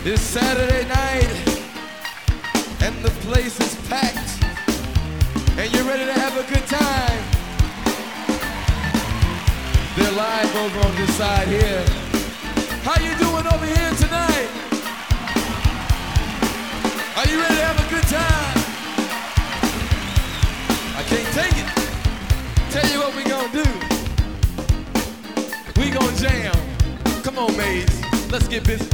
It's Saturday night, and the place is packed, and you're ready to have a good time. They're live over on this side here. How you doing over here tonight? Are you ready to have a good time? I can't take it. Tell you what we gonna do. We gonna jam. Come on, maids. Let's get busy.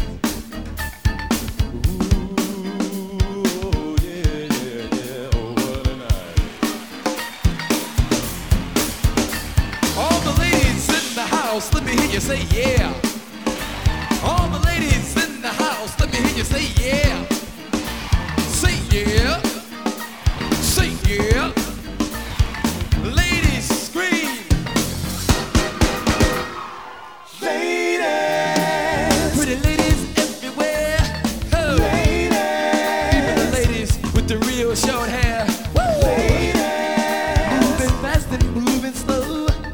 Let me hear you say yeah. All the ladies in the house, let me hear you say yeah. Say yeah. Say yeah. Ladies scream. Ladies. Pretty ladies everywhere. Oh. Ladies. Even the ladies with the real short hair. Woo. Ladies. Moving fast and moving slow.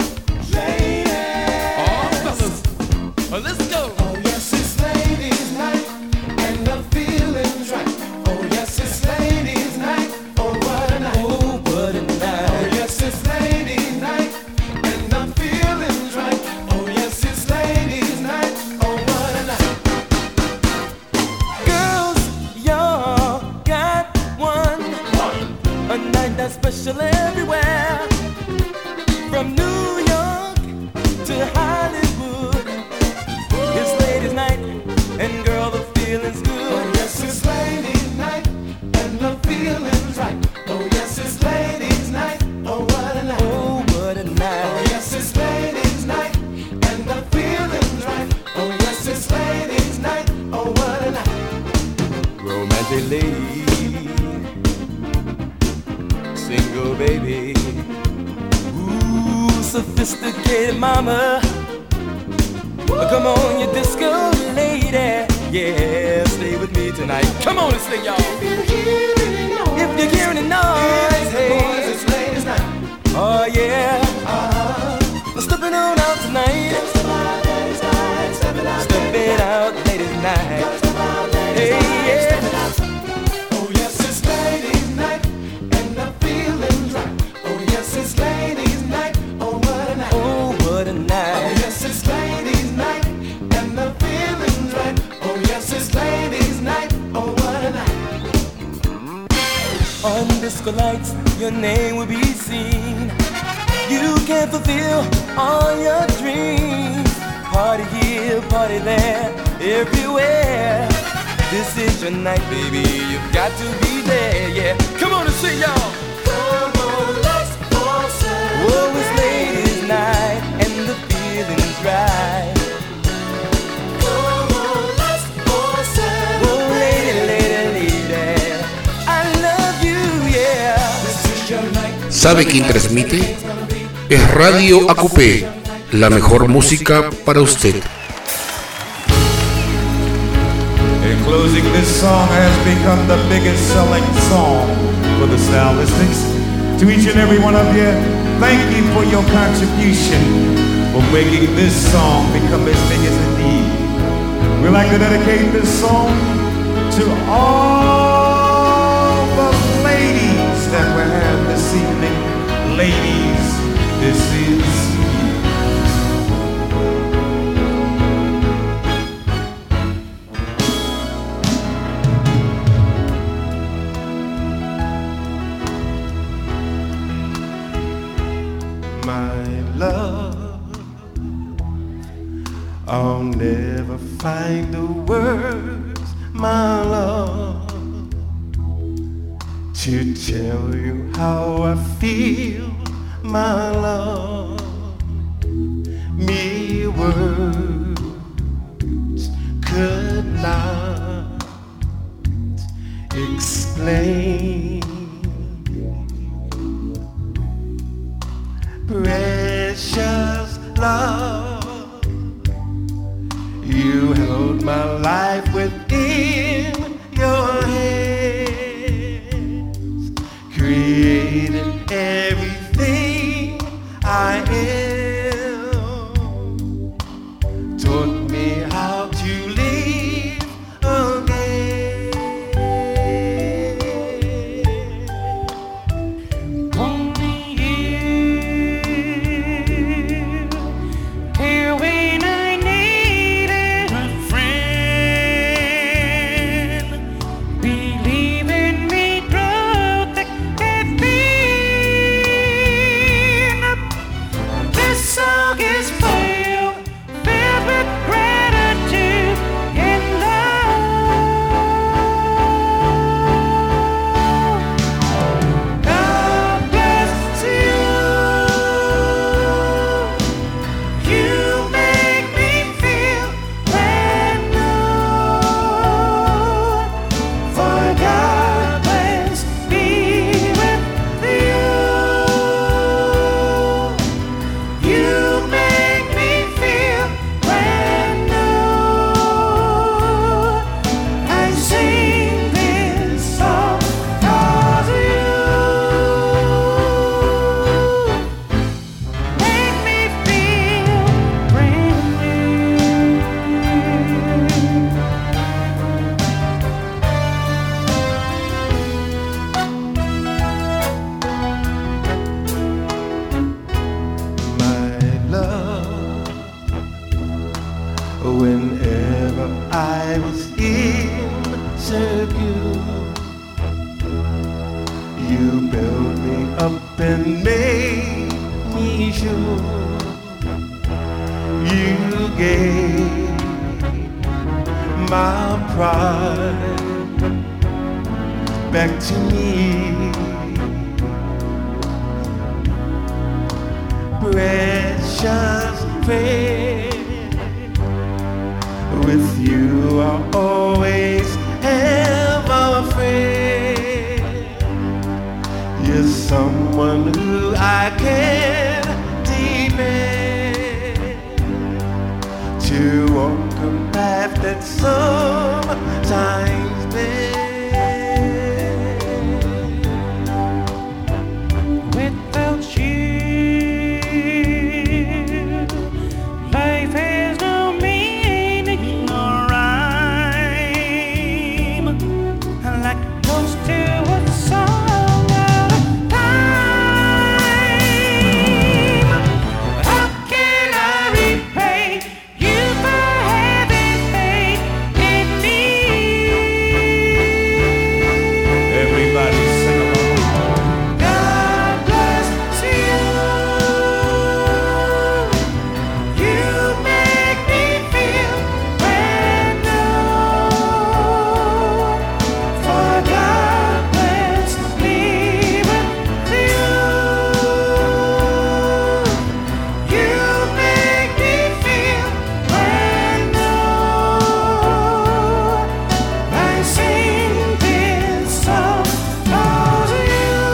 Let's go. Oh yes, it's ladies' night, and the feeling's right. Oh yes, it's ladies' night. Oh what a night. Oh what a night. Oh yes, it's ladies' night, and the feeling's right. Oh yes, it's ladies' night. Oh what a night. Girls, y'all got one. A night that's special everywhere. From New York to Hollywood. It's ladies' night, and girl, the feeling's good. Oh yes, it's ladies' night, and the feeling's right. Oh yes, it's ladies' night. Oh what a night. Oh, what a night. Oh yes, it's ladies' night, and the feeling's right. Oh yes, it's ladies' night. Oh what a night. Romantic lady, single baby, ooh, sophisticated mama. Come on, you disco lady, yeah, stay with me tonight. Come on and sing, y'all. If you're hearing the noise, hey, boys, it's ladies' night. oh yeah, stepping on out tonight. Stepping out ladies' night. Hey, yeah. Oh yes, it's ladies' night, and the feeling's right. Oh yes, it's ladies' night. Oh what a night. Oh, what a Oh night. yes, it's ladies' night, and the feeling's right. Oh yes, it's ladies' night. Oh what a night. On disco lights, your name will be seen. You can fulfill all your dreams. Party here, party there, everywhere. This is your night, baby. You've got to be there, yeah. Come on and sing, y'all. Come on, let's all celebrate. Oh, it's ladies' night, and the feeling's right. Come on, let's all celebrate. Oh, lady, lady, lady, I love you, yeah. This is your night. ¿Sabe quién transmite? Es Radio AQP, la mejor música para usted. In closing, this song has become the biggest selling song for the Stylistics. To each and every one of you, thank you for your contribution for making this song become as big as it is. We'd like to dedicate this song to all the ladies that we have this evening. Ladies, this is My love, I'll never find the words, my love, to tell you how I feel, my love. Mere words could not explain. Precious love, you held my life within your hands, created everything I am, taught me how to live again. Whenever I was insecure, you built me up and made me sure. You gave my pride back to me. Precious friend, with you I always have a friend. You're someone who I can depend to walk a path that sometimes bends. Without you, life has no meaning or rhyme, like a ghost to a song out of time. How can I repay you for having faith in me? Everybody sing along. God bless you. You make me feel brand new. For God bless me with you. You make me feel brand new. I sing this song for you.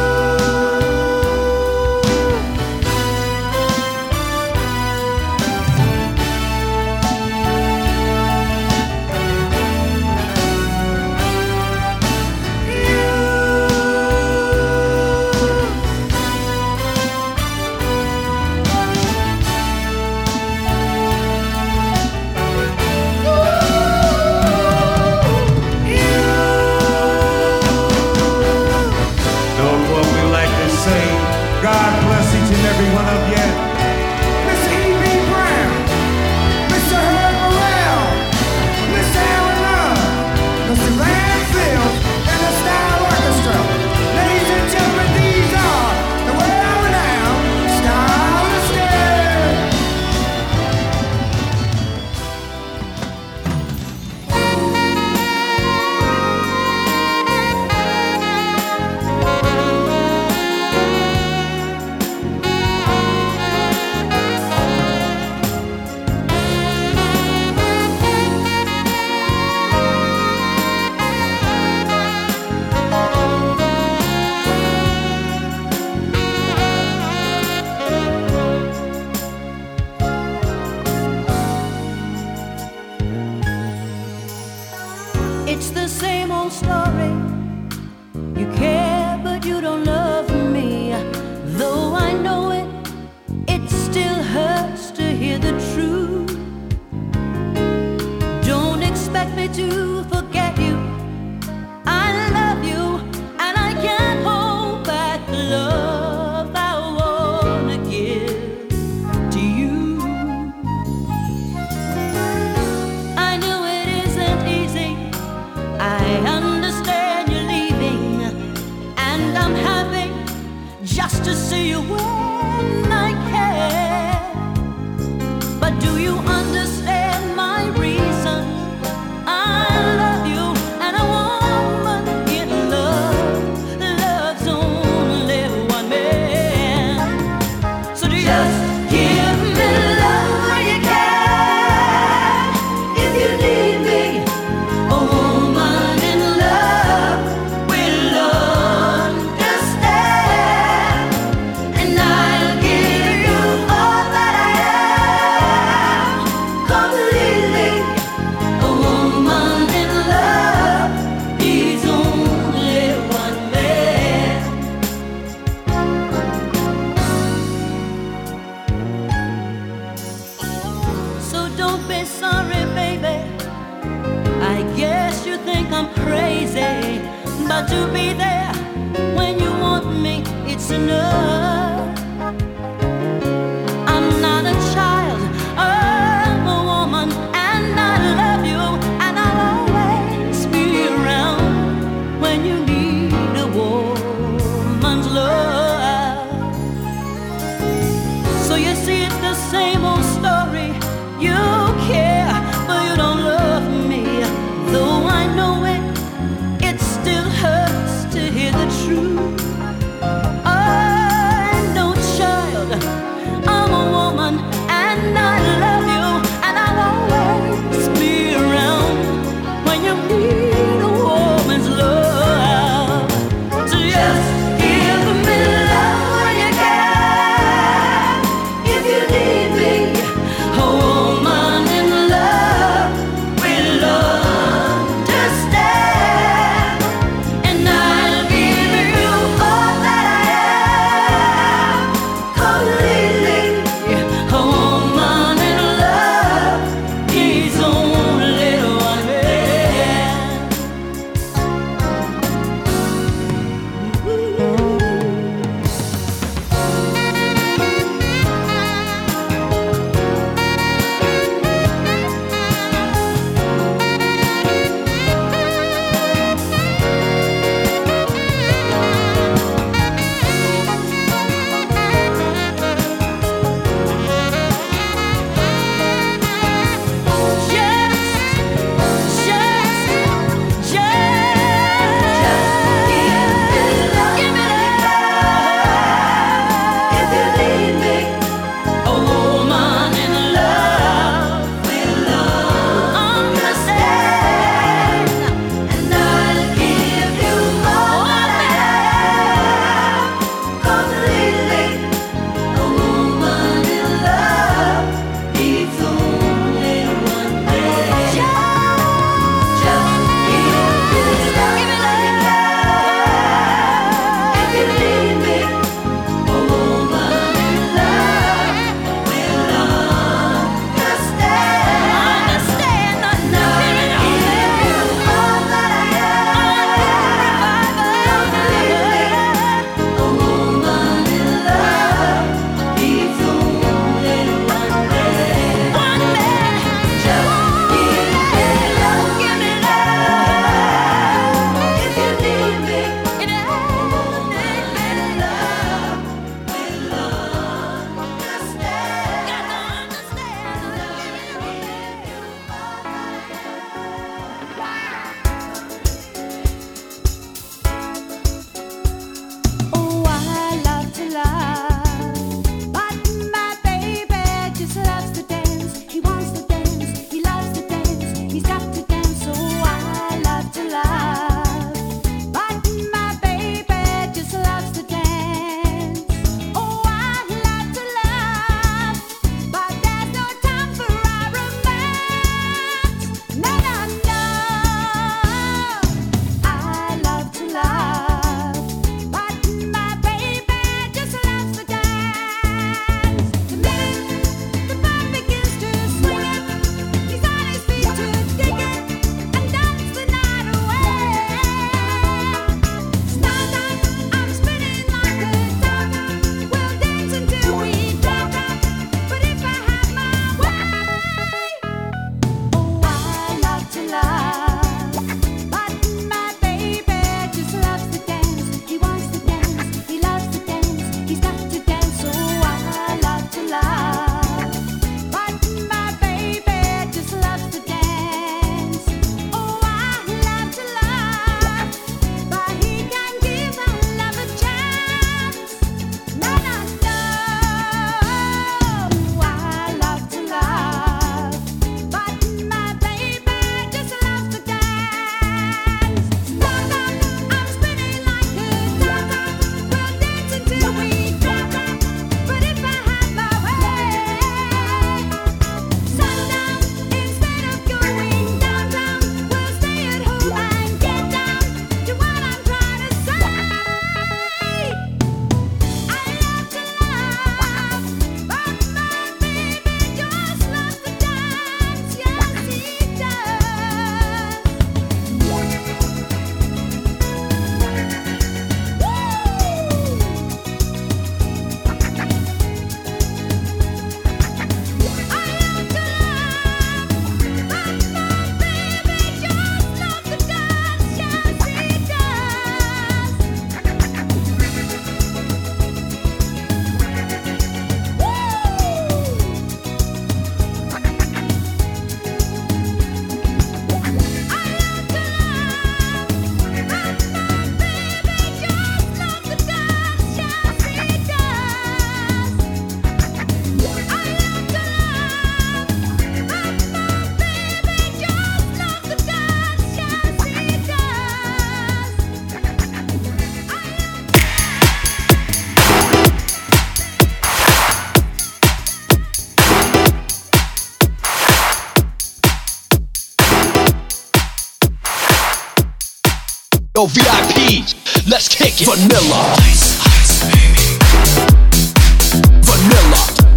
Know what we like to say. God bless each and every one of you. Mr. E.B. Brown, Mr. Herb Morrell, Mr. Aaron Love, Mr. Lansfield, and the Style Orchestra. Ladies and gentlemen, these are the world-renowned Style Escape. It's the same old story. You care, but you don't love me. Though I know it, it still hurts to hear the truth. Don't expect me to forget you. I love you, and I can't hold back the love I wanna give to you. I know it isn't easy. I understand you're leaving, and I'm happy just to see you when I can. But do you understand my reason? I love you, and a woman in love loves only one man. So just give me love when you can. If you need me, a woman in love will understand, and I'll give you all that I am, completely. A woman in love needs only one man. So don't be sorry, baby. I guess you think I'm crazy, but to be there when you want me, it's enough. I'm not a child, I'm a woman, and no VIPs. Let's kick it. Vanilla. Ice, ice, baby. Vanilla.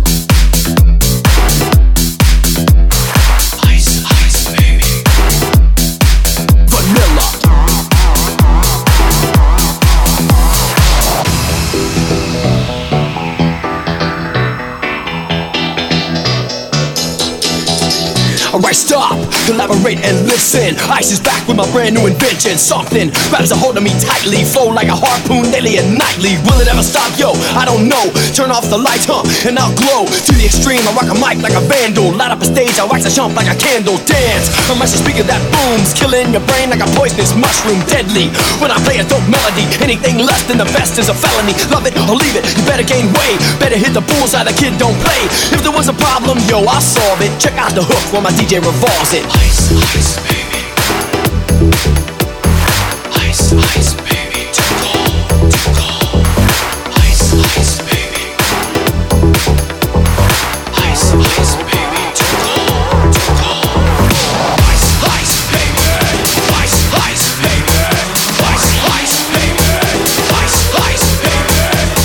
Ice, ice, baby. Vanilla. Alright, stop, collaborate and listen. Ice is back with my brand new invention. Something grabs a hold of me tightly, flow like a harpoon daily and nightly. Will it ever stop? Yo, I don't know. Turn off the lights, and I'll glow to the extreme. I rock a mic like a vandal. Light up a stage, I wax a chump like a candle. Dance, I'm a speaker that booms, killing your brain like a poisonous mushroom. Deadly, when I play a dope melody. Anything less than the best is a felony. Love it or leave it, you better gain weight. Better hit the bullseye, the kid don't play. If there was a problem, yo, I'll solve it. Check out the hook while my DJ revolves it. Ice, ice, baby. Ice, ice, baby. Too cold, too cold. Ice, ice, baby. Ice, ice, baby. Too cold, too cold. Ice, ice, baby. Ice, ice, baby. Ice, ice, baby. Ice, ice, baby.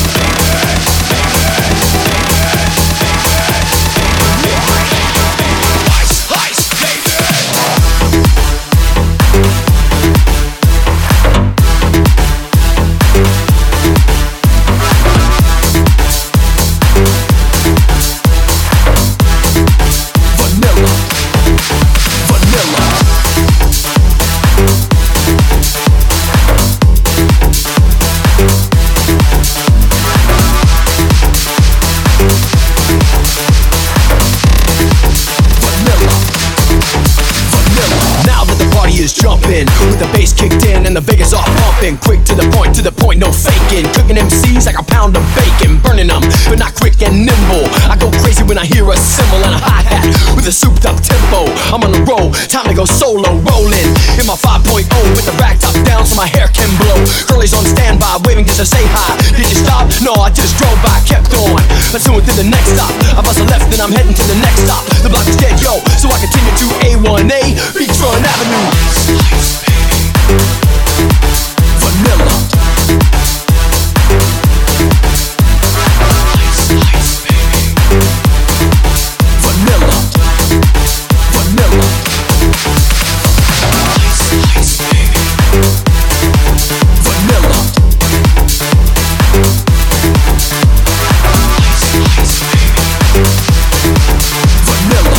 Ice, ice, baby. Vanilla. Vanilla. Vanilla. Vanilla. Now that the party is jumping, with the bass kicked in and the Vegas are pumping, quick to the point, no faking. Cooking MCs like a pound of bacon, burning them, but not quick and nimble. I go crazy when I hear a cymbal and a hi-hat with a souped up tempo. I'm on the roll, time to go solo, rolling in my 5.0 with the rack top down so my hair can blow. Girlies on standby, waving just to say hi. Did you stop? No, I just drove by, kept on. Pursuing to the next stop. I bust a left, then I'm heading to the next stop. The block is dead, yo, so I continue to A1A, Beachfront Avenue. Vanilla. Vanilla. Vanilla. Vanilla. Vanilla.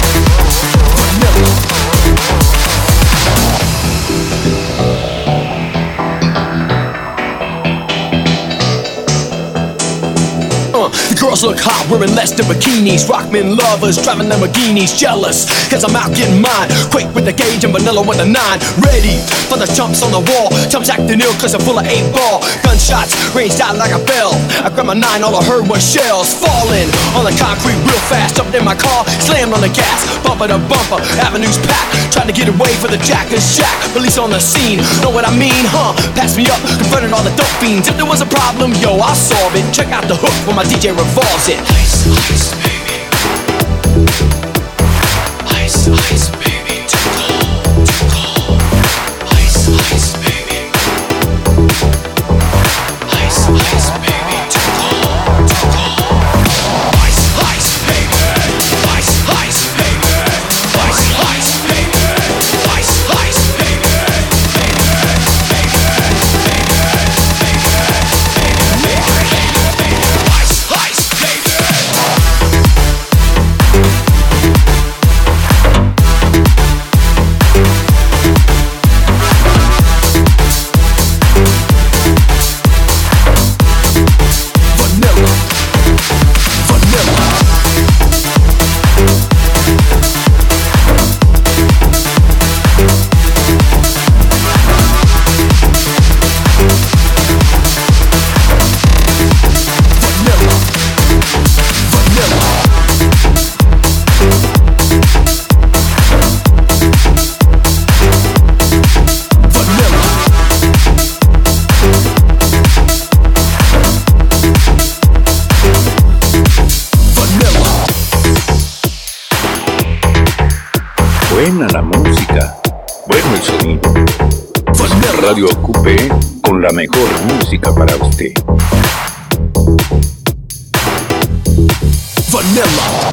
The girls look hot, wearing less than bikinis. Rockmen lovers, driving Lamborghinis. Jealous, cause I'm out getting mine. Quick with the gauge and vanilla with a 9. Ready for the chumps on the wall. Chumps acting ill cause they're full of 8-ball. Gunshots ranged out like a bell. I grabbed my 9, all I heard was shells falling on the concrete real fast. Jumped in my car, slammed on the gas. Bumper to bumper, avenues packed. Trying to get away for the Jackers Shack. Police on the scene, know what I mean, huh? Pass me up, confronted all the dope fiends. If there was a problem, yo, I'll solve it. Check out the hook when my DJ revolves it. Ice, ice, baby. Ice, ice, baby. Too cold, too cold. Ice, ice, baby. Ice, ice, baby. Too cold, too cold. Ice, ice, baby. Ice, ice, baby. Ice, ice, baby. Ice, ice, baby. Ice, ice, baby. Buena la música, bueno el sonido. Radio Ocupe con la mejor música para usted. Vanilla.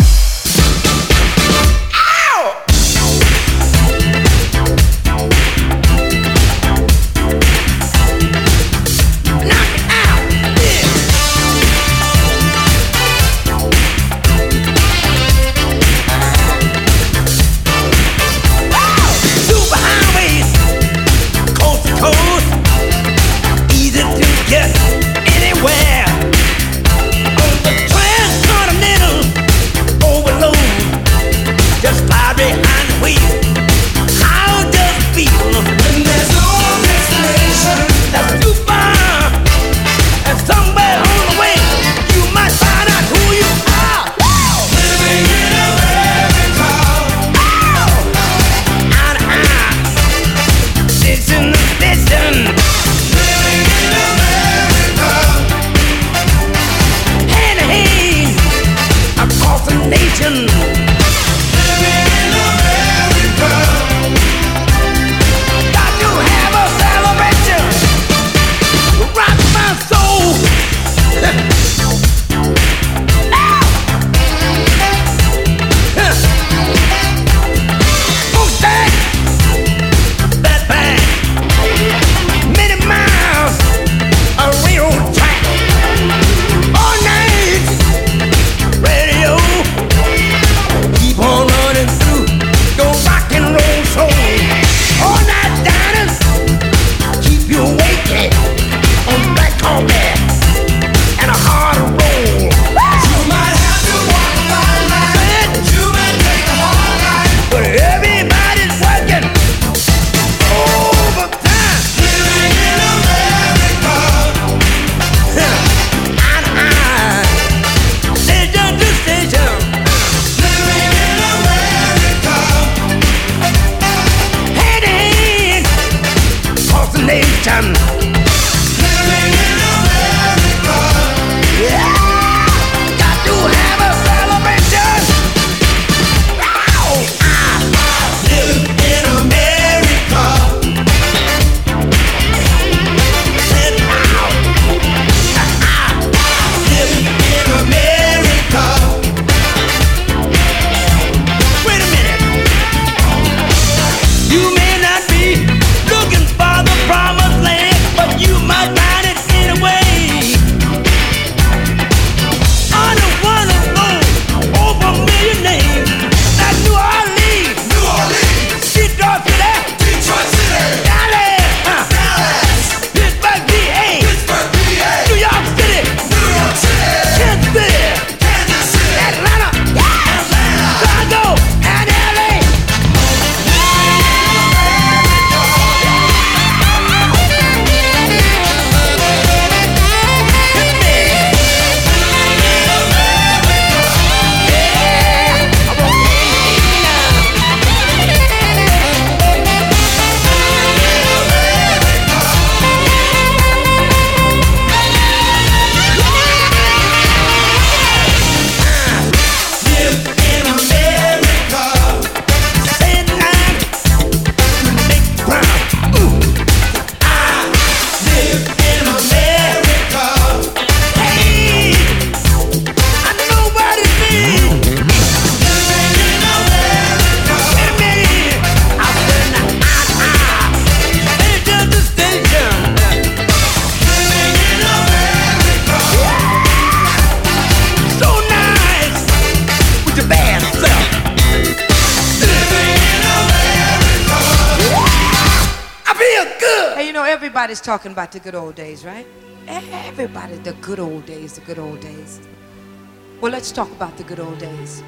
Everybody's talking about the good old days, right? Everybody, the good old days, the good old days. Well, let's talk about the good old days.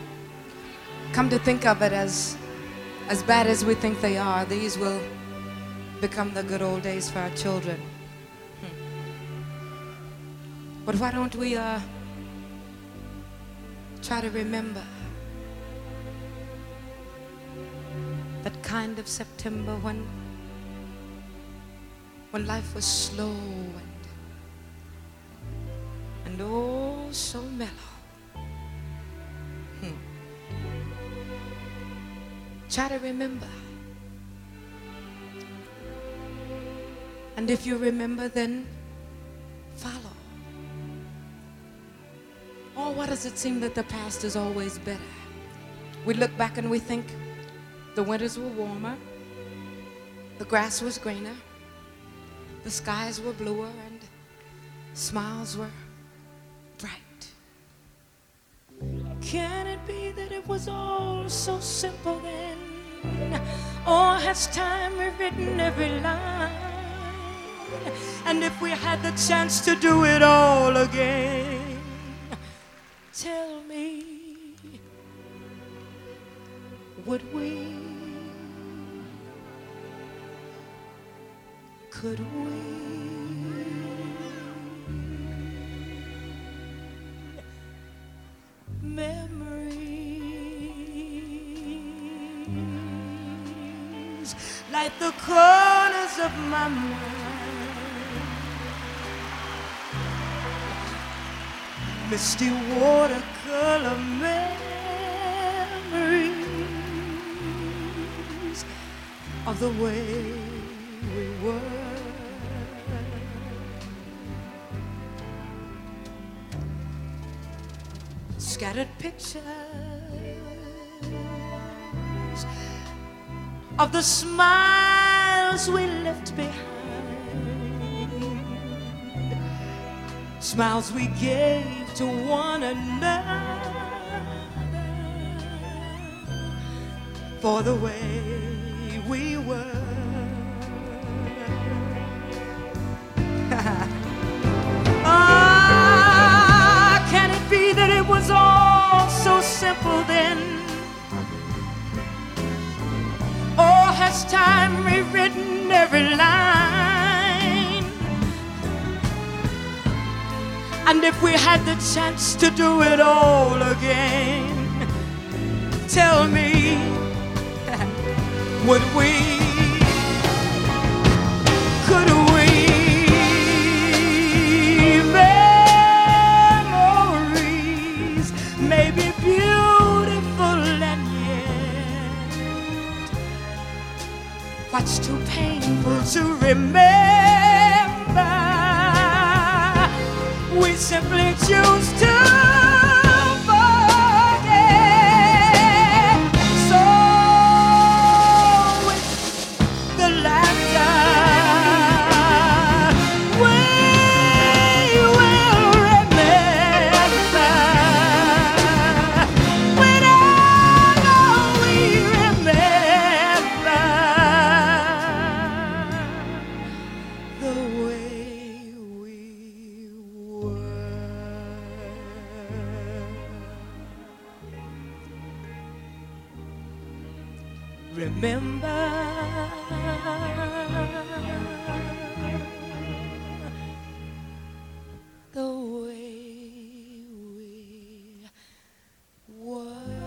Come to think of it, as bad as we think they are, these will become the good old days for our children. But why don't we try to remember that kind of September when life was slow and oh so mellow. Try to remember And if you remember, then follow. Oh, why does it seem that the past is always better? We look back and we think the winters were warmer, the grass was greener, the skies were bluer, and smiles were bright. Can it be that it was all so simple then? Or has time rewritten every line? And if we had the chance to do it all again, tell me, would we? Could we? Memories like the corners of my mind, misty watercolor memories of the way we were. Scattered pictures of the smiles we left behind, smiles we gave to one another for the way we were. Can it be that it was all so simple then? Or has time rewritten every line? And if we had the chance to do it all again, tell me, would we? Could we? Memories may be beautiful and yet what's too painful to remember, we simply choose to forget. So with the laughter we will remember, whenever we remember the way we were. Remember the way we were.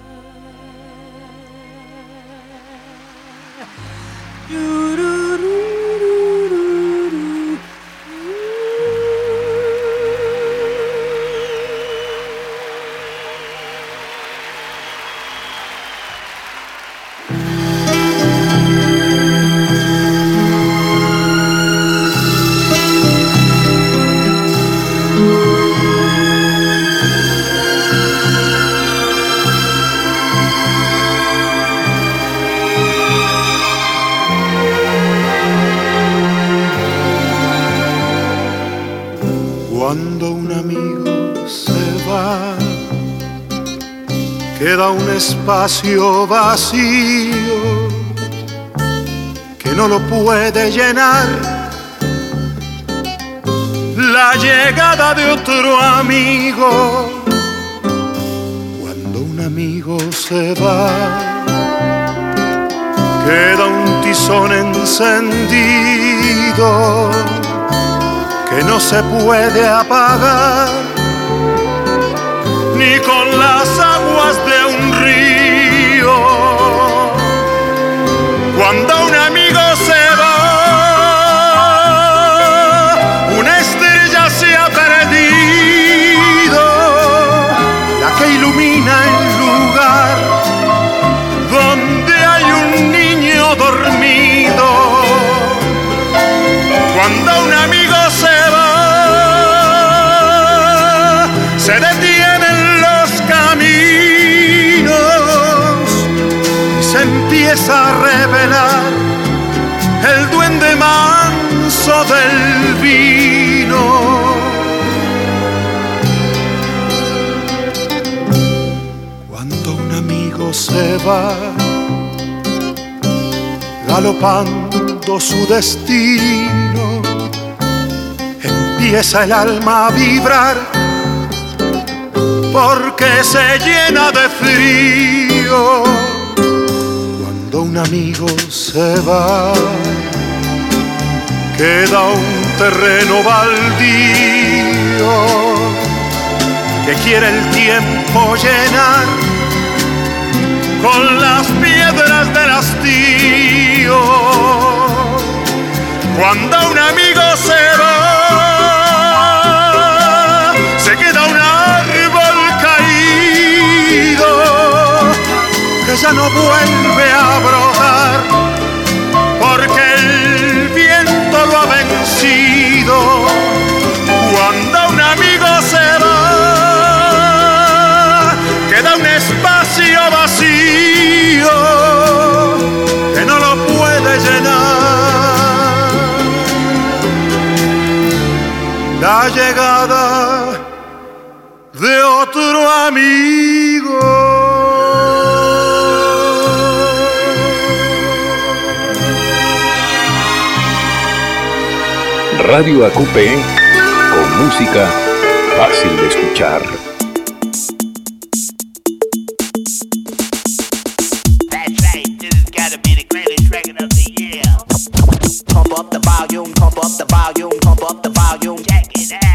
Cuando un amigo se va, queda un espacio vacío que no lo puede llenar la llegada de otro amigo. Cuando un amigo se va, queda un tizón encendido que no se puede apagar ni con las aguas de un río. Cuando un amigo se va, una estrella se ha perdido, la que ilumina el lugar donde hay un niño dormido. empieza a revelar el duende manso del vino. Cuando un amigo se va galopando su destino, empieza el alma a vibrar porque se llena de frío. Cuando un amigo se va, queda un terreno baldío que quiere el tiempo llenar con las piedras del hastío. Cuando un amigo se va, se queda un árbol caído que ya no vuelve a brotar porque el viento lo ha vencido. Cuando un amigo se va, queda un espacio vacío que no lo puede llenar. La llegada de otro amigo. Radio AQP, con música fácil de escuchar. That's right, this has got to be the greatest record of the year. Pump up the volume, pump up the volume, pump up the volume, check it out.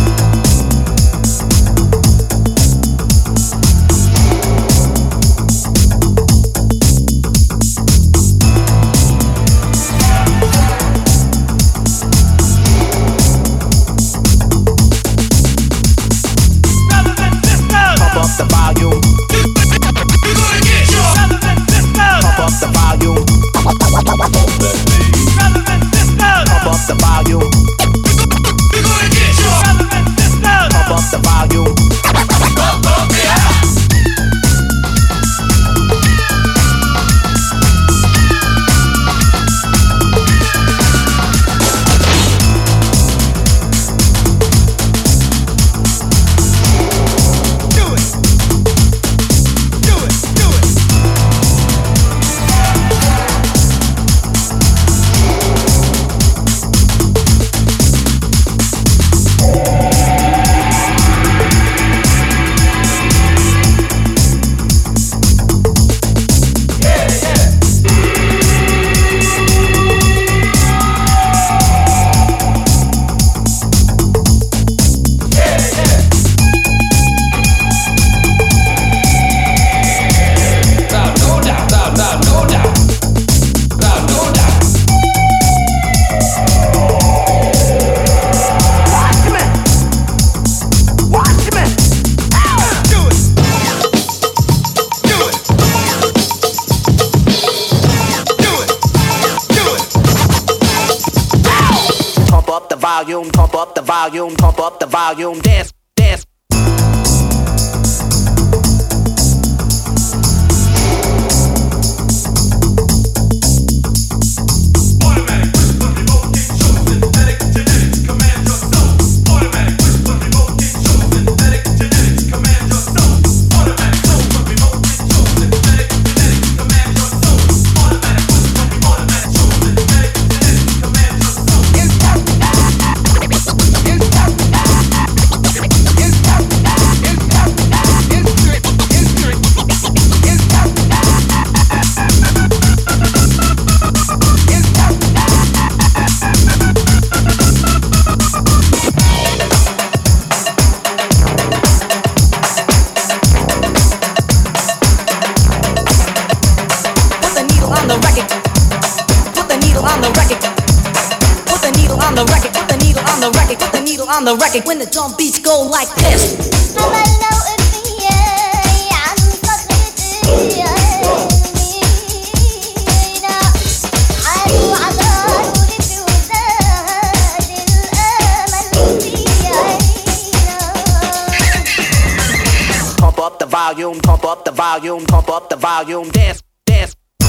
Pump up the volume, dance, dance. On the record when the drum beats go like this. Pump up the volume, pump up the volume, pump up the volume, dance, dance.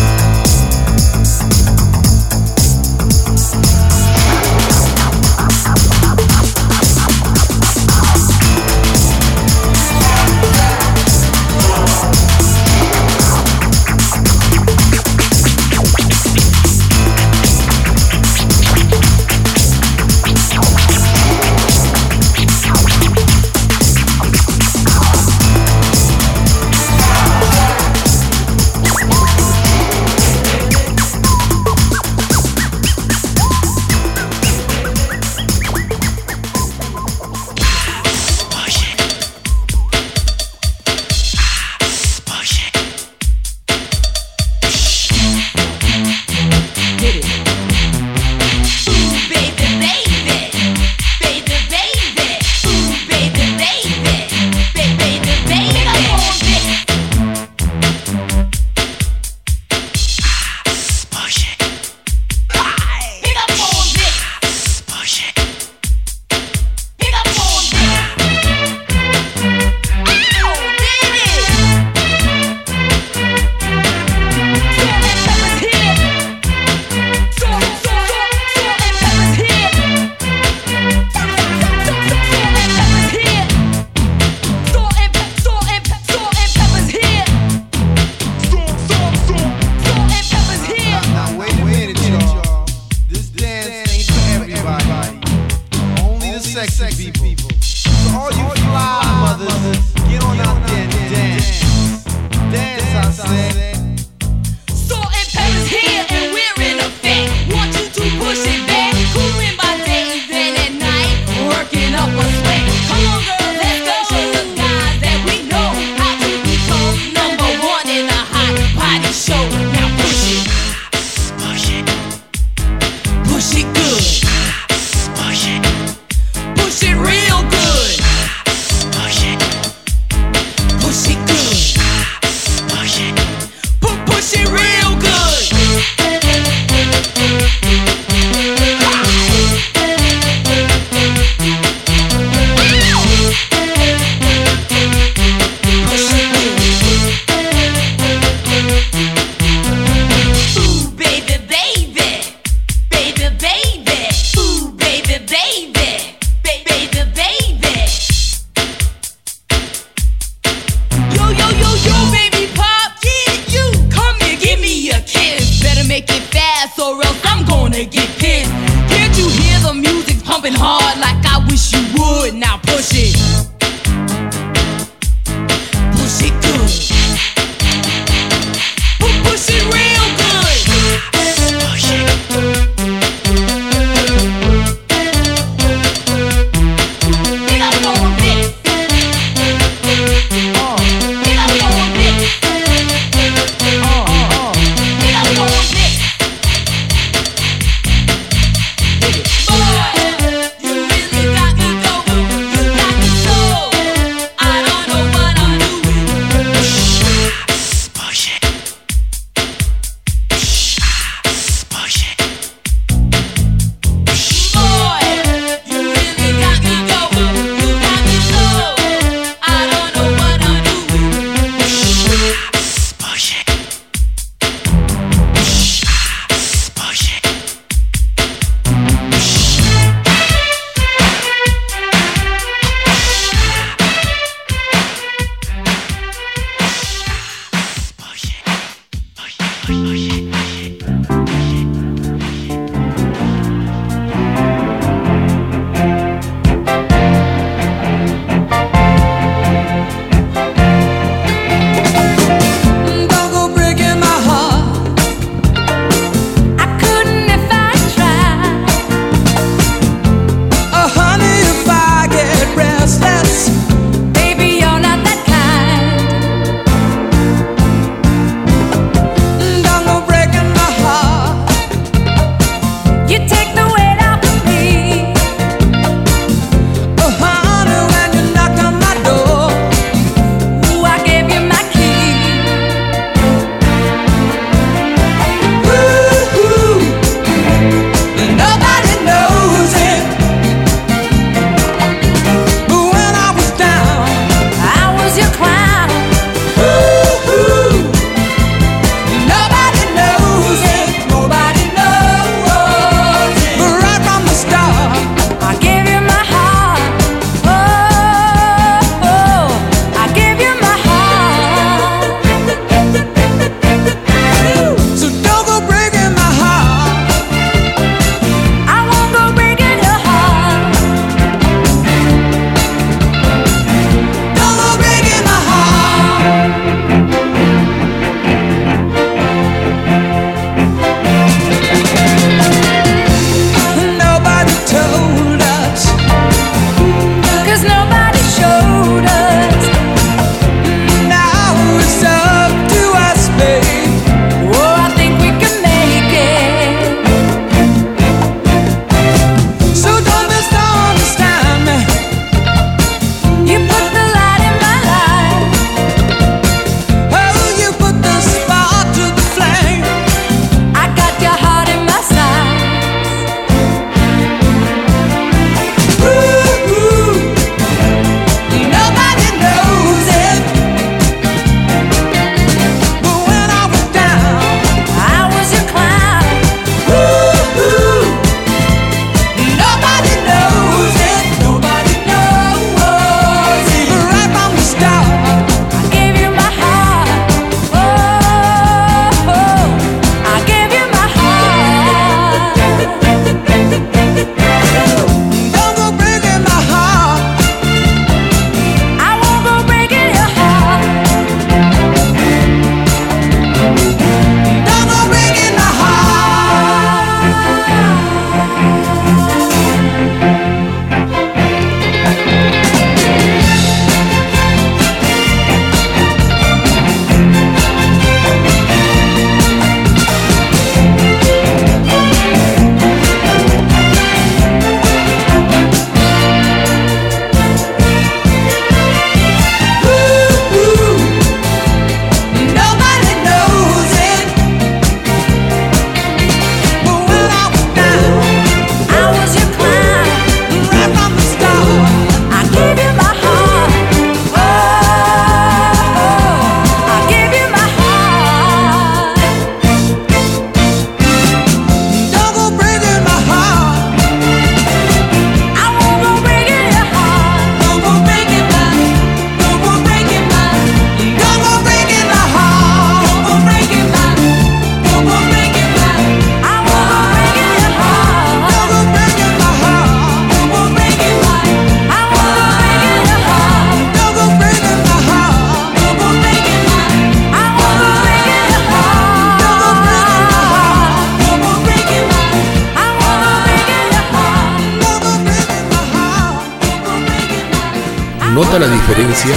¿Nota la diferencia?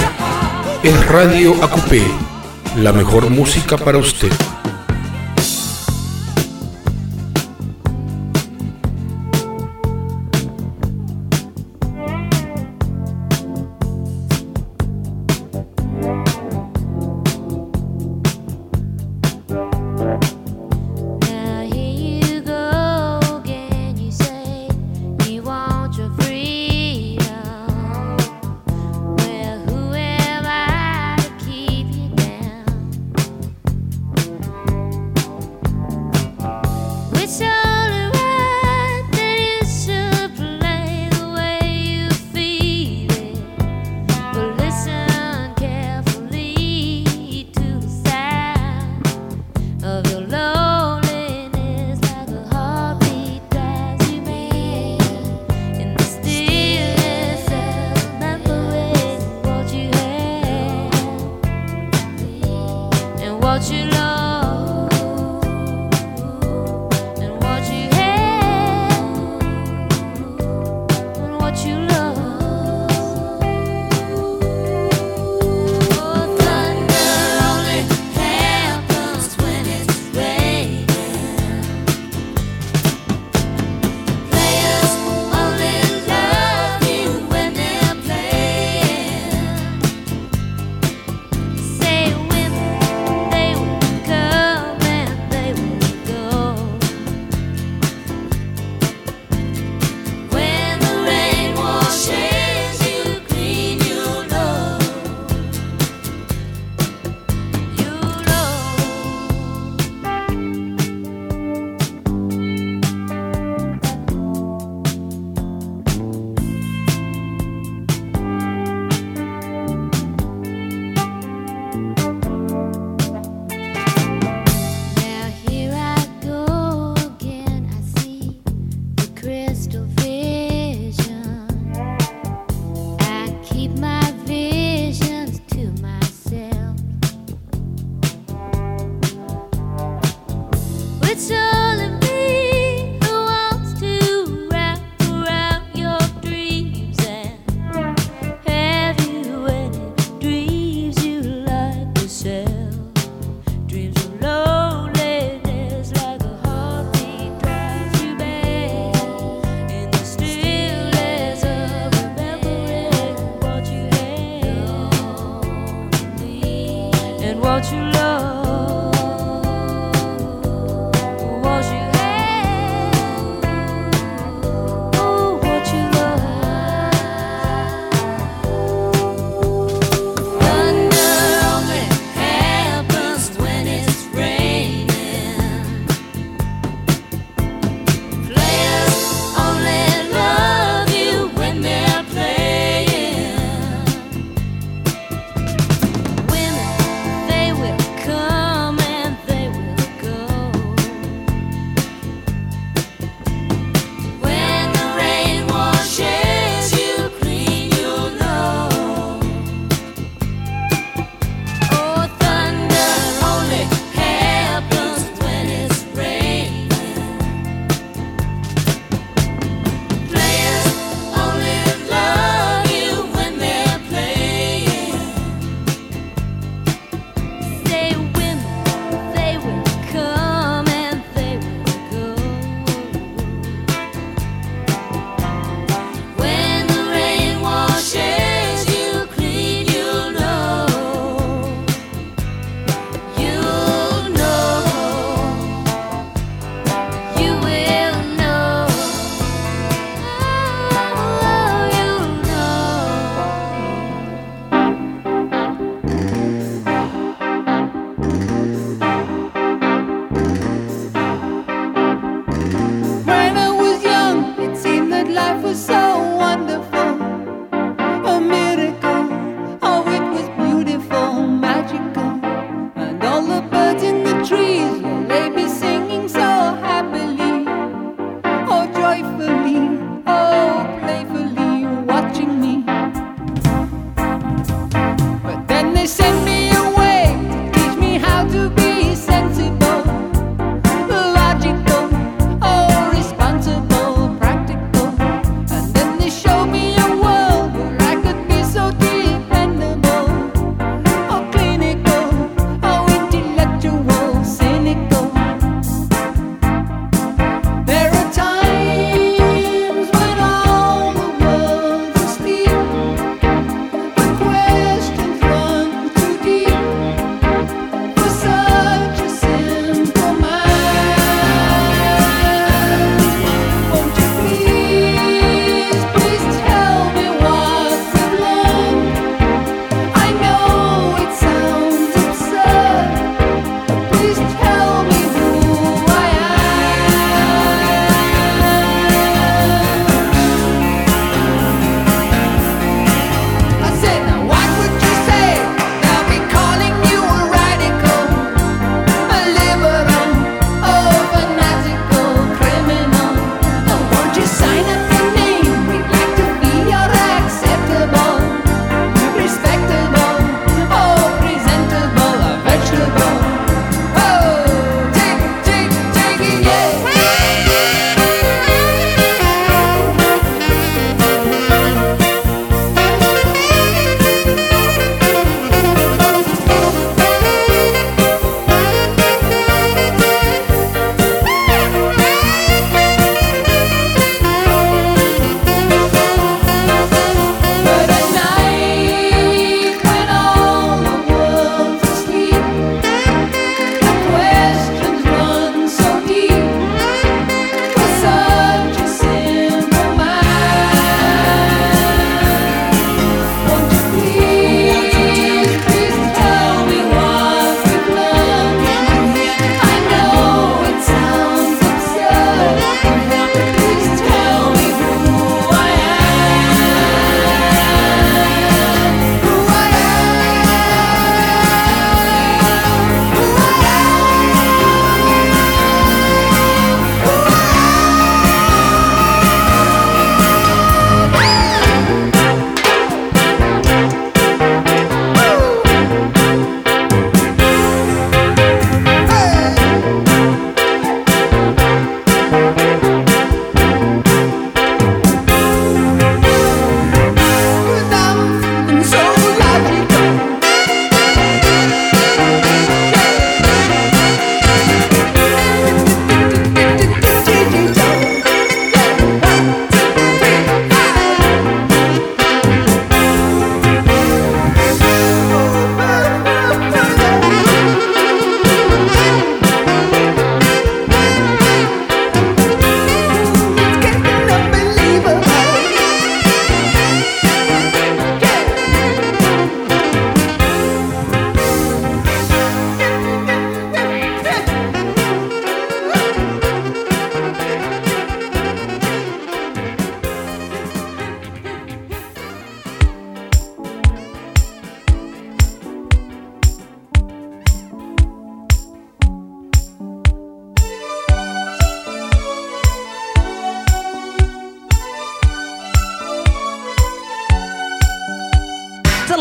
Es Radio AQP, la mejor música para usted.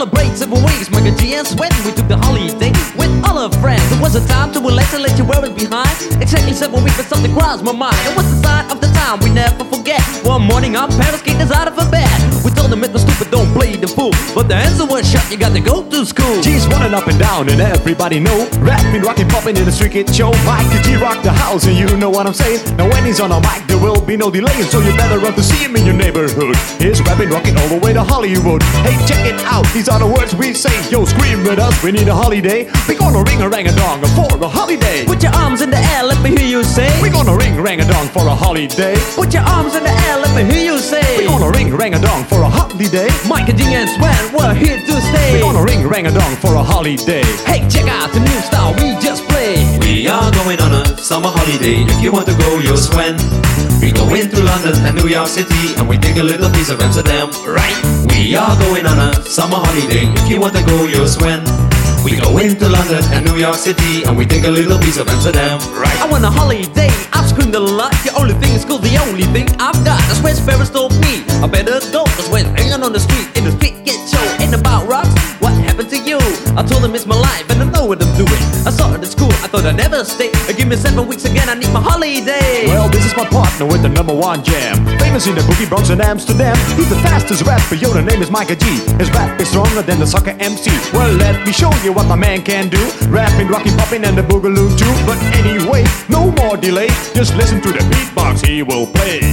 celebrate 7 weeks, Michael G and Sweat. We took the holiday with all our friends. It was a time to relax and let you wear it behind. Exactly 7 weeks, but something crossed my mind. It was the sign of the time we never forget. One morning our parents kicked us out of bed. We told them it was stupid, don't play the fool. But the answer was shut, you got to go to school. G's running up and down and everybody know. Rapping, rocking, popping in the street kid show. Mike G rock the house and you know what I'm saying. Now when he's on a mic there will be no delay. So you better run to see him in your neighborhood. He's rapping, rocking all the way to Hollywood. Hey, check it out, these are the words we say. Yo, scream with us, we need a holiday. We gonna ring a rang a dong for a holiday. Put your arms in the air, let me hear you say. We gonna ring rang a dong for a holiday. Put your arms in the air, let me hear you say. We gonna ring rang a dong for a holiday. Michael G and Sweat, we're here to stay. We gonna ring rang a dong for a holiday. Hey, check out the new style we just played. We are going on a summer holiday. If you want to go, you'll swim. We go into London and New York City, and we take a little piece of Amsterdam, right? We are going on a summer holiday. If you want to go, you'll swim. We go into London and New York City, and we take a little piece of Amsterdam, right? I want a holiday, I've screamed a lot. The only thing is cool, the only thing I've got. That's when Ferris told me I better go. That's when hanging on the street, in the street get show. Ain't about rocks, what happened to you? I told him it's my life and I know what I'm doing. I saw it at school, I thought I'd never stay. Give me 7 weeks again, I need my holiday. Well, this is my partner with the #1 jam. Famous in the boogie Bronx and Amsterdam. He's the fastest rapper, yo, the name is Michael G. His rap is stronger than the soccer MC. Well, let me show you what my man can do. Rapping, rocking, popping, and the boogaloo too. But anyway, no more delay. Just listen to the beatbox he will play.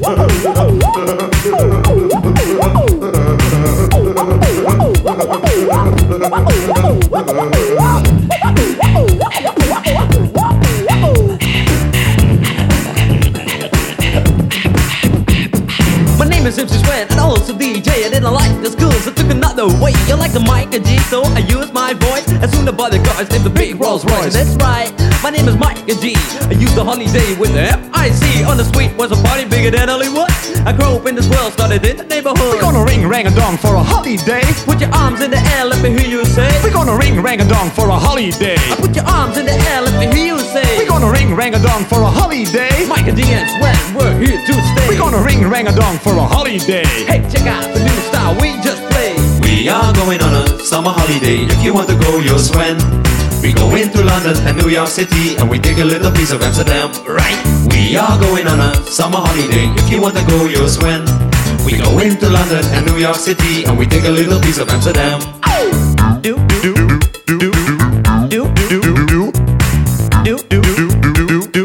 My name is MC Sweat and also DJ. I didn't like the school, so took another way. You like the Michael G, so I use my voice. As soon as I buy the car, it's named the big Rolls Royce. And that's right, my name is Michael G. I used the holiday with the F-I-C. On the street was a party bigger than Hollywood. I grew up in this world, started in the neighborhood. We're gonna ring rang a dong for a holiday. Put your arms in the air, let me hear you say. We're gonna ring rang a dong for a holiday. Put your arms in the air, let me hear you say. We're gonna ring rang a dong for a holiday. Michael G and Sweat, we're here to stay. We're gonna ring rang a dong for a holiday. Hey, check out the new style we just played. We are going on a summer holiday. If you want to go, you'll swim. We go into London and New York City, and we take a little piece of Amsterdam, right? We are going on a summer holiday. If you want to go, you'll swim. We go into London and New York City, and we take a little piece of Amsterdam. Do do do do do do do do do.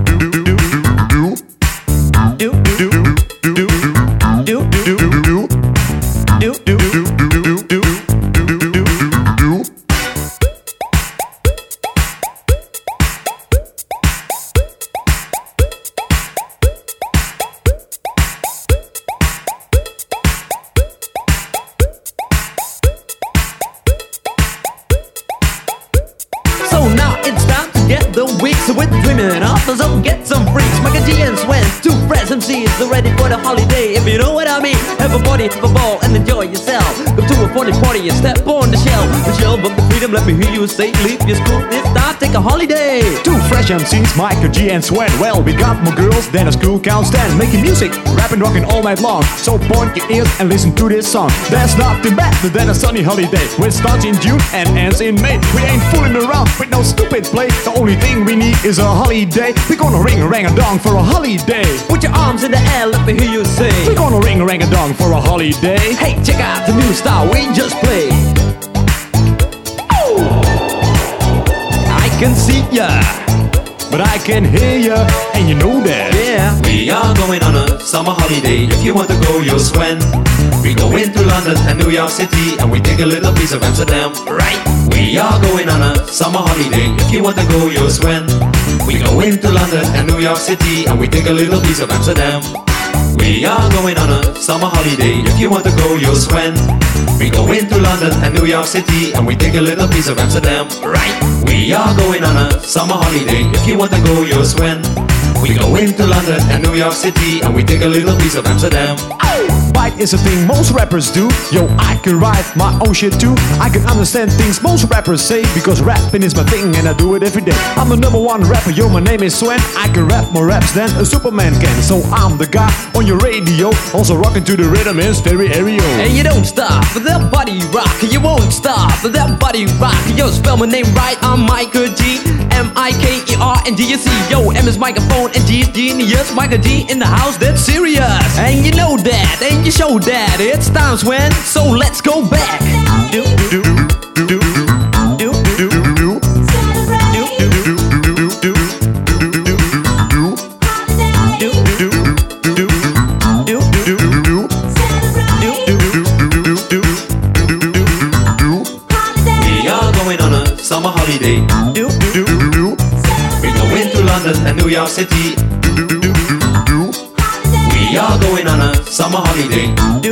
With women, offers up, get some freaks. Michael G and Swen, 2 fresh MCs, they're ready for the holiday. If you know what I mean, have a party, have a ball, and enjoy yourself. Come to a party and step on the shelf. The shelf of the freedom, let me hear you say, leave your school this time, take a holiday. 2 fresh MCs, Michael G and Swen. Well, we got more girls than a school can stand. Making music, rapping, rocking all night long. So point your ears and listen to this song. There's nothing better than a sunny holiday, which starts in June and ends in May. We ain't fooling around with no stupid play. The only thing we need is a holiday. We're gonna ring rang a dong for a holiday. Put your arms in the air, let me hear you say. We're gonna ring rang a dong for a holiday. Hey, check out the new style we just played. I can see ya, but I can hear ya, and you know that. Yeah. We are going on a summer holiday. If you want to go, you'll swim. We go into London and New York City, and we take a little piece of Amsterdam, right? We are going on a summer holiday. If you want to go, you'll swim. We go into London and New York City, and we take a little piece of Amsterdam. We are going on a summer holiday. If you want to go, you'll swim. We go into London and New York City, and we take a little piece of Amsterdam, right? We are going on a summer holiday. If you want to go, you'll swim. We go into London and New York City, and we take a little piece of Amsterdam. write is a thing most rappers do. Yo, I can write my own shit too. I can understand things most rappers say, because rapping is my thing and I do it every day. I'm the #1 rapper, yo, my name is Sven. I can rap more raps than a Superman can. So I'm the guy on your radio, also rocking to the rhythm in stereo. And you don't stop with that body rock. You won't stop with that body rock. Yo, spell my name right, I'm Michael G. M-I-K-E-R-N-D-U-C. Yo, M is microphone and G is genius. Michael G in the house, that's serious. And you know that, and you show that. It's time, Sven, so let's go back. Do, do, do, do, do, do, do. Summer holiday. We going to London and New York City. We are going on a summer holiday.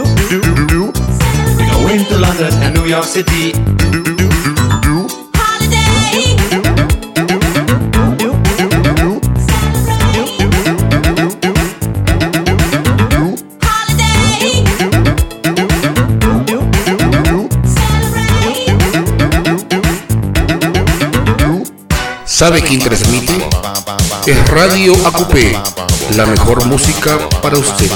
We going to London and New York City. ¿Sabe quién transmite? Es Radio AQP, la mejor música para usted.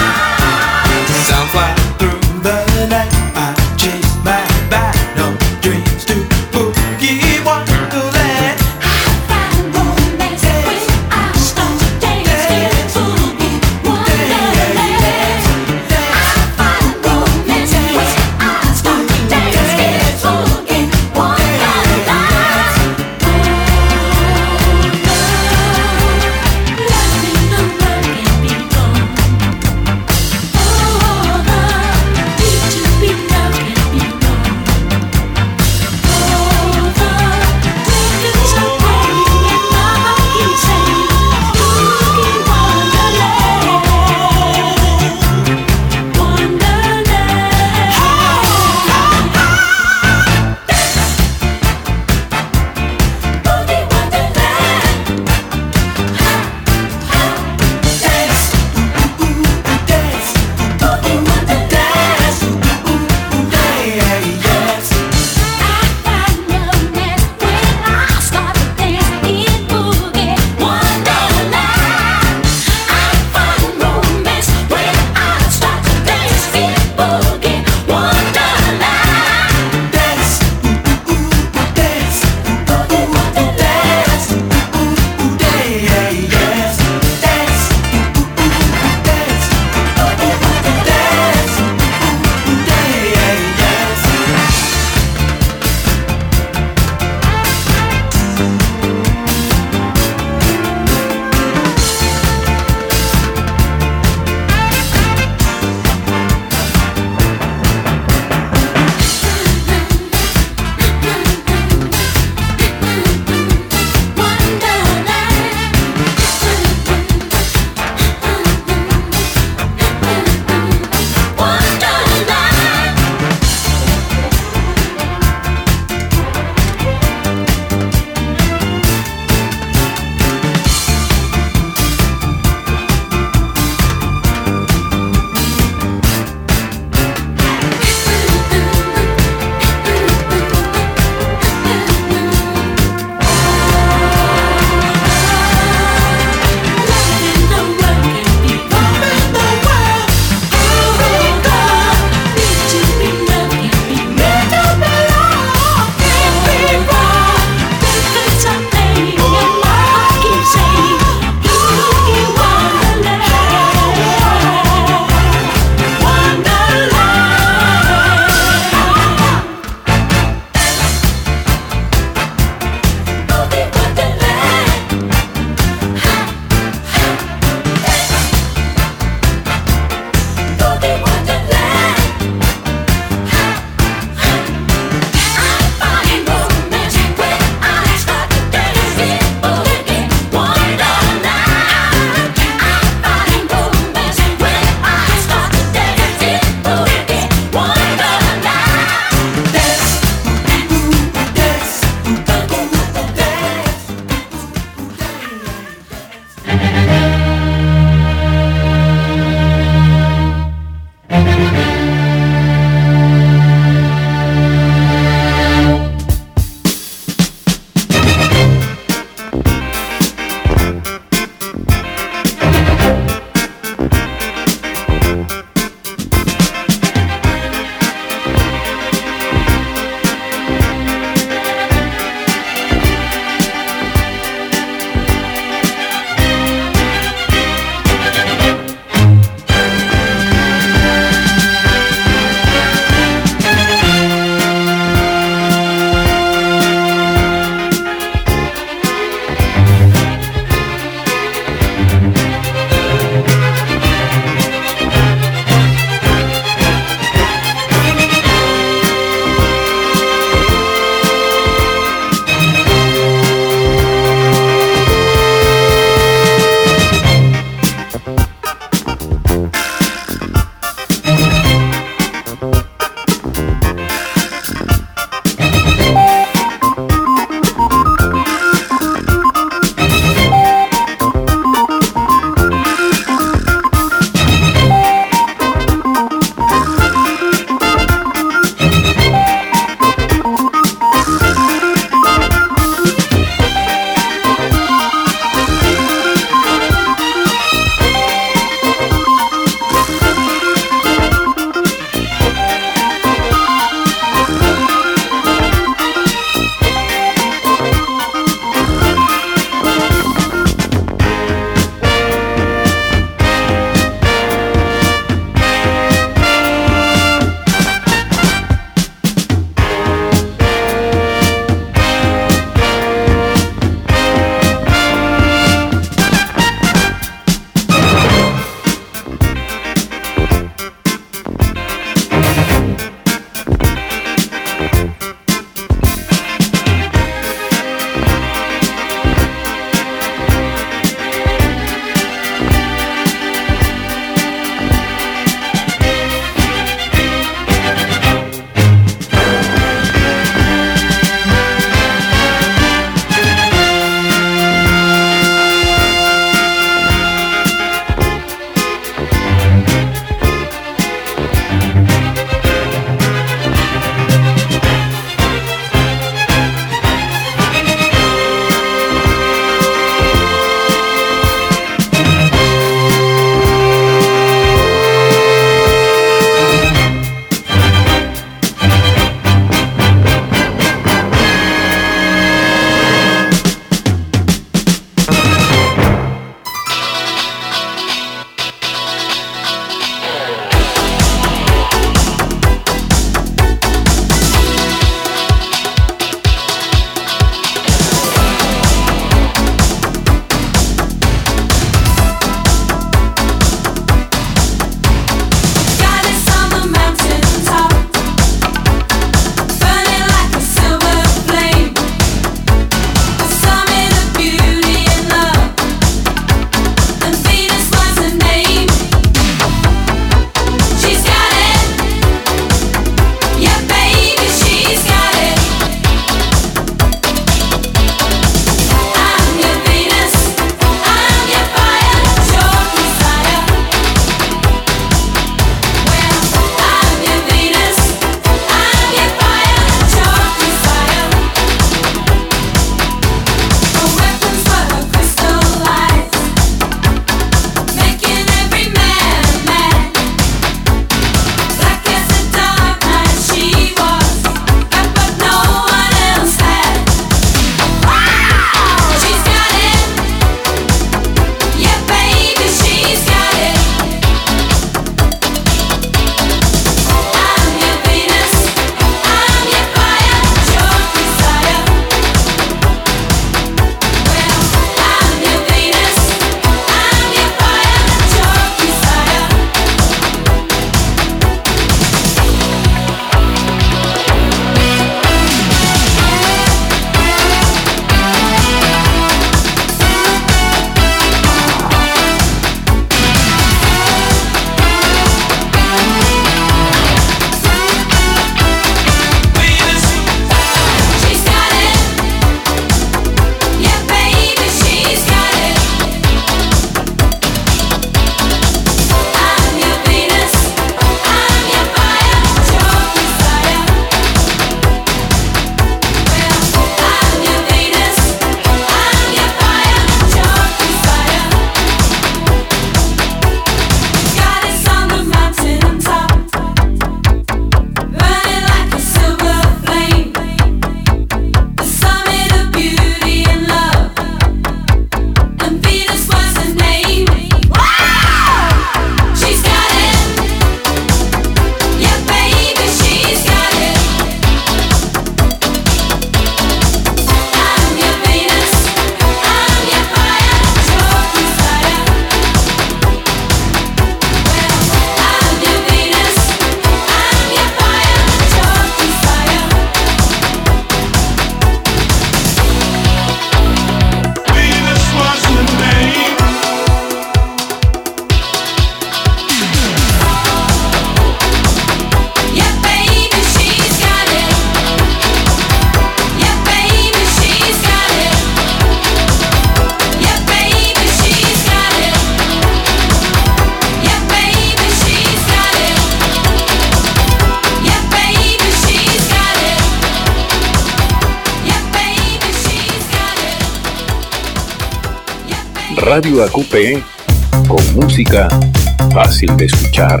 Radio AQP, con música fácil de escuchar.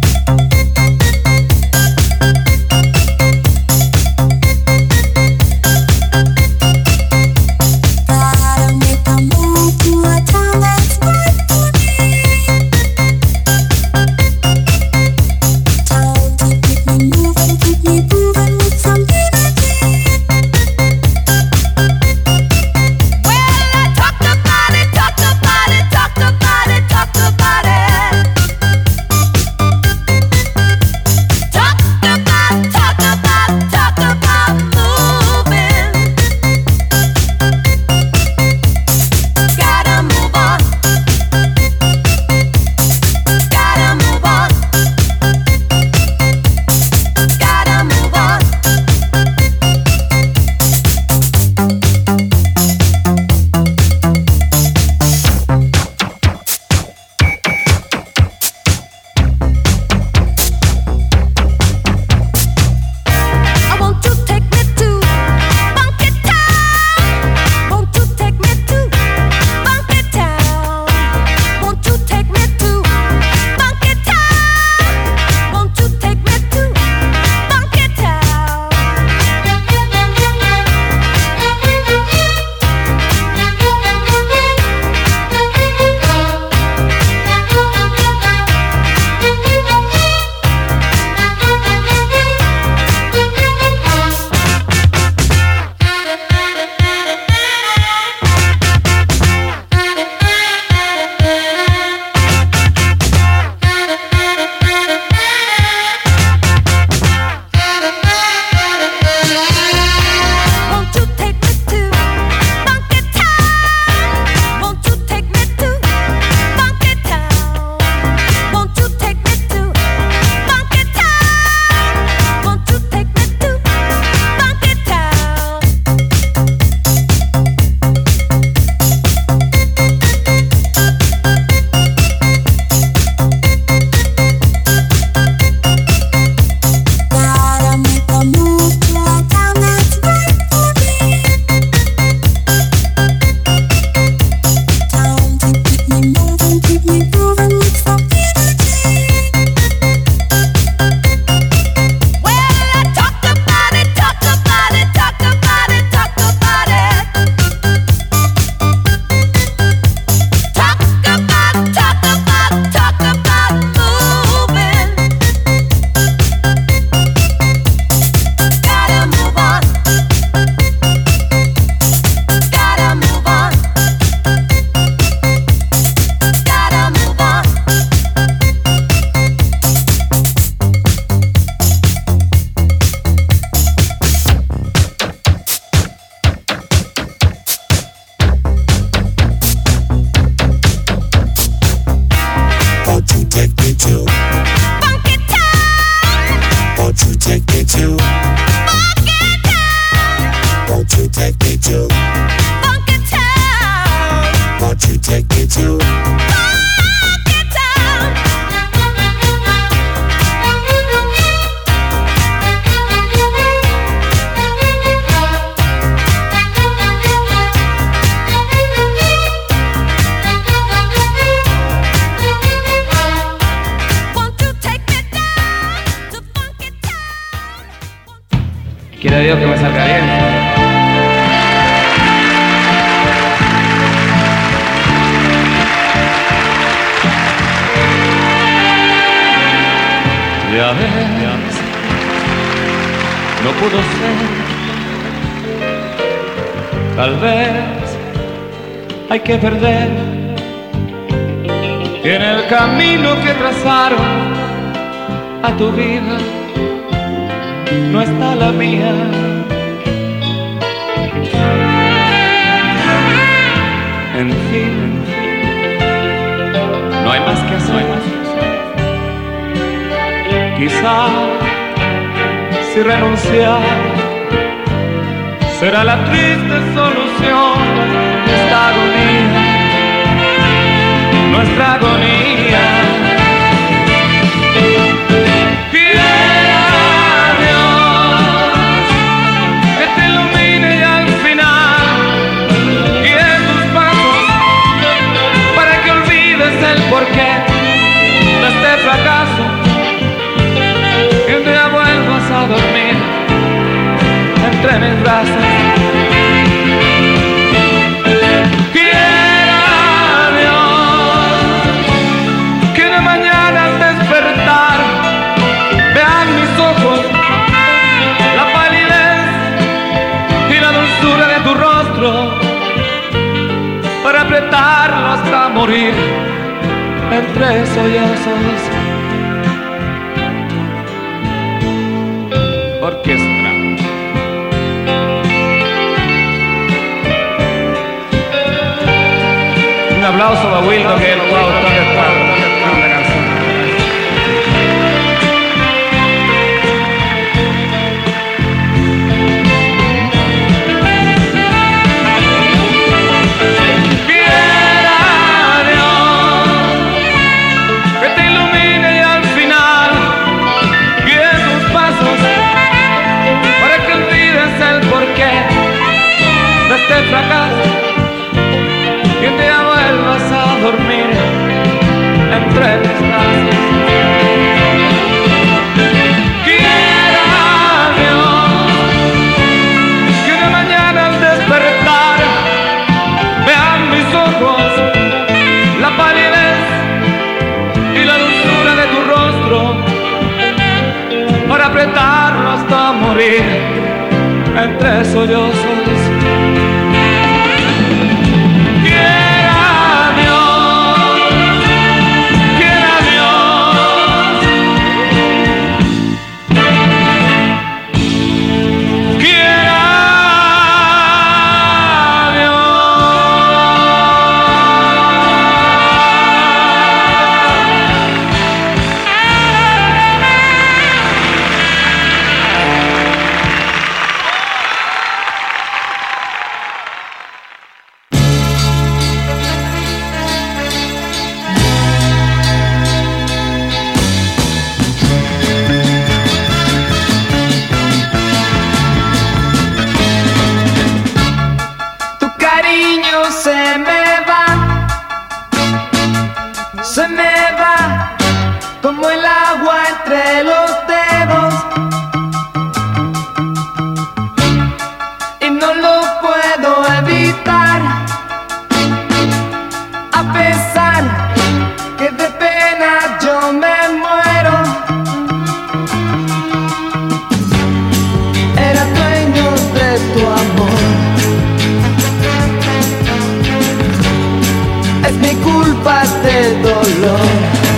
Quiere Dios que me salga bien. Ya ves, no pudo ser. Tal vez hay que perder. Y en el camino que trazaron a tu vida no está la mía. En fin, no hay más que hacer. Quizá si renunciar será la triste solución de esta agonía, nuestra agonía. morir entre sollozos. Orquestra. Un aplauso para Wildo, que nos va a gustar esta canción. Quiera Dios que te ilumine y al final guíe tus pasos para que olvides el porqué de este fracaso. Que un día vuelvas a dormir entre mis brazos. Quiera Dios que una mañana al despertar vean mis ojos la palidez y la dulzura de tu rostro para apretarlo hasta morir entre sollozos. Como el agua entre los dedos y no lo puedo evitar, a pesar que de pena yo me muero. Era dueño de tu amor, es mi culpa este dolor.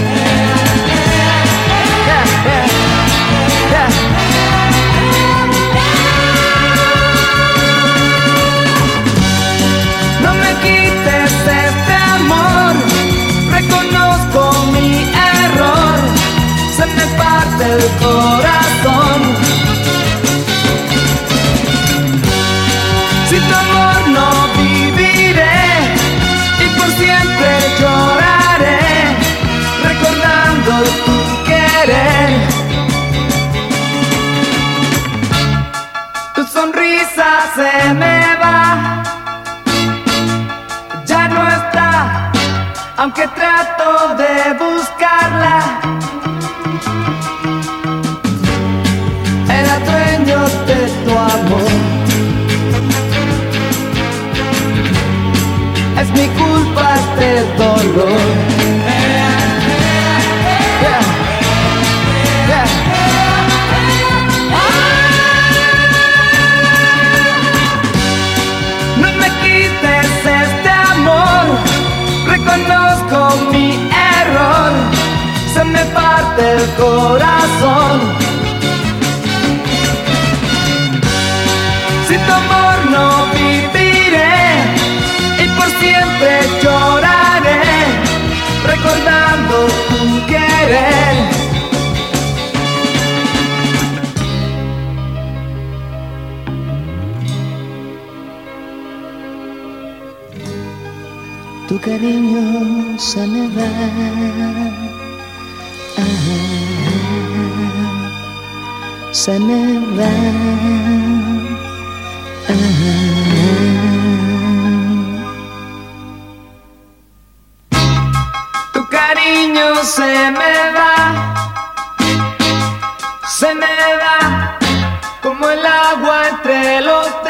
El corazón, sin tu amor no viviré y por siempre lloraré recordando tu querer. Tu sonrisa se me va, ya no está, aunque trato de buscarla. Era dueño de tu amor, es mi culpa este dolor. No me quites este amor, reconozco mi error, se me parte el corazón. Sin tu amor no viviré y por siempre lloraré recordando tu querer. Tu cariño se me va, se me va. Tu cariño se me va como el agua entre los